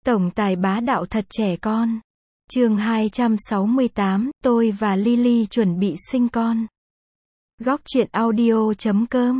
Tổng tài bá đạo thật trẻ con. Chương 268, tôi và Lily chuẩn bị sinh con. Góc truyện audio.com.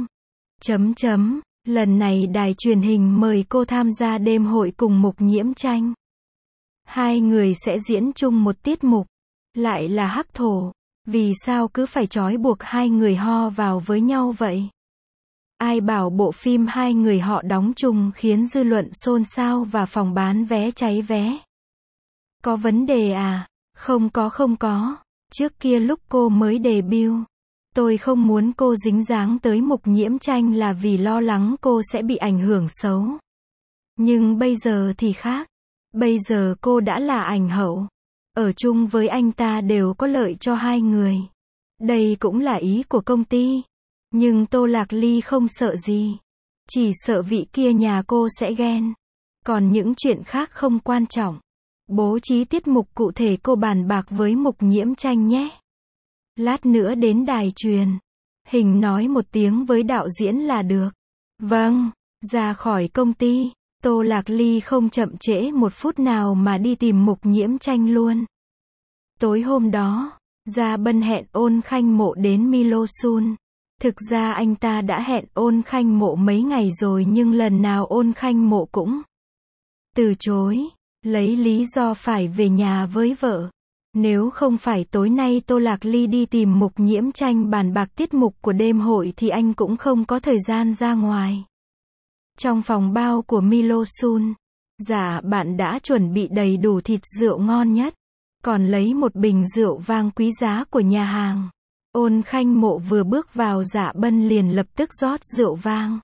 Lần này đài truyền hình mời cô tham gia đêm hội cùng Mục Nhiễm Tranh. Hai người sẽ diễn chung một tiết mục. Lại là hắc thổ. Vì sao cứ phải trói buộc hai người ho vào với nhau vậy? Ai bảo bộ phim hai người họ đóng chung khiến dư luận xôn xao và phòng bán vé cháy vé? Có vấn đề à? Không có. Trước kia lúc cô mới debut, tôi không muốn cô dính dáng tới Mục Nhiễm Tranh là vì lo lắng cô sẽ bị ảnh hưởng xấu. Nhưng bây giờ thì khác. Bây giờ cô đã là ảnh hậu. Ở chung với anh ta đều có lợi cho hai người. Đây cũng là ý của công ty. Nhưng Tô Lạc Ly không sợ gì. Chỉ sợ vị kia nhà cô sẽ ghen. Còn những chuyện khác không quan trọng. Bố trí tiết mục cụ thể cô bàn bạc với Mục Nhiễm Tranh nhé. Lát nữa đến đài truyền hình nói một tiếng với đạo diễn là được. Vâng. Ra khỏi công ty, Tô Lạc Ly không chậm trễ một phút nào mà đi tìm Mục Nhiễm Tranh luôn. Tối hôm đó, Gia Bân hẹn Ôn Khanh Mộ đến Milosun. Thực ra anh ta đã hẹn Ôn Khanh Mộ mấy ngày rồi nhưng lần nào Ôn Khanh Mộ cũng từ chối, lấy lý do phải về nhà với vợ. Nếu không phải tối nay Tô Lạc Ly đi tìm Mục Nhiễm Tranh bàn bạc tiết mục của đêm hội thì anh cũng không có thời gian ra ngoài. Trong phòng bao của Milosun, Dạ bạn đã chuẩn bị đầy đủ thịt rượu ngon nhất, còn lấy một bình rượu vang quý giá của nhà hàng. Ôn Khanh Mộ vừa bước vào Dạ Bân liền lập tức rót rượu vang.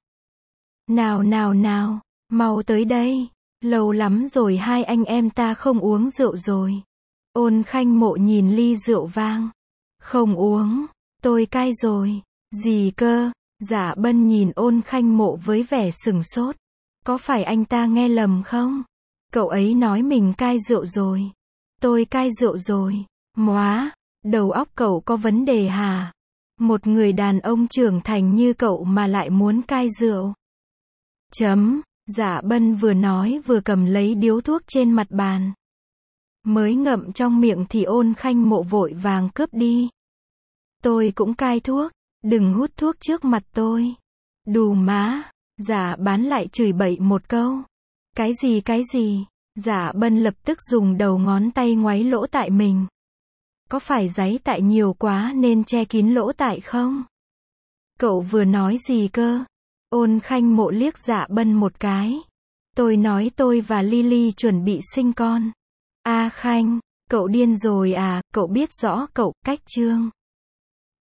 Nào, mau tới đây. Lâu lắm rồi hai anh em ta không uống rượu rồi. Ôn Khanh Mộ nhìn ly rượu vang. Không uống, tôi cai rồi. Gì cơ? Dạ Bân nhìn Ôn Khanh Mộ với vẻ sửng sốt. Có phải anh ta nghe lầm không? Cậu ấy nói mình cai rượu rồi. Tôi cai rượu rồi. Móa, đầu óc cậu có vấn đề hả? Một người đàn ông trưởng thành như cậu mà lại muốn cai rượu. Dạ Bân vừa nói vừa cầm lấy điếu thuốc trên mặt bàn. Mới ngậm trong miệng thì Ôn Khanh Mộ vội vàng cướp đi. Tôi cũng cai thuốc, đừng hút thuốc trước mặt tôi. Đù má, Dạ Bán lại chửi bậy một câu. Cái gì? Dạ Bân lập tức dùng đầu ngón tay ngoáy lỗ tai mình. Có phải giấy tại nhiều quá nên che kín lỗ tai không? Cậu vừa nói gì cơ? Ôn Khanh Mộ liếc Dạ Bân một cái. Tôi nói tôi và Lily chuẩn bị sinh con. A Khanh, cậu điên rồi à, cậu biết rõ cậu cách chương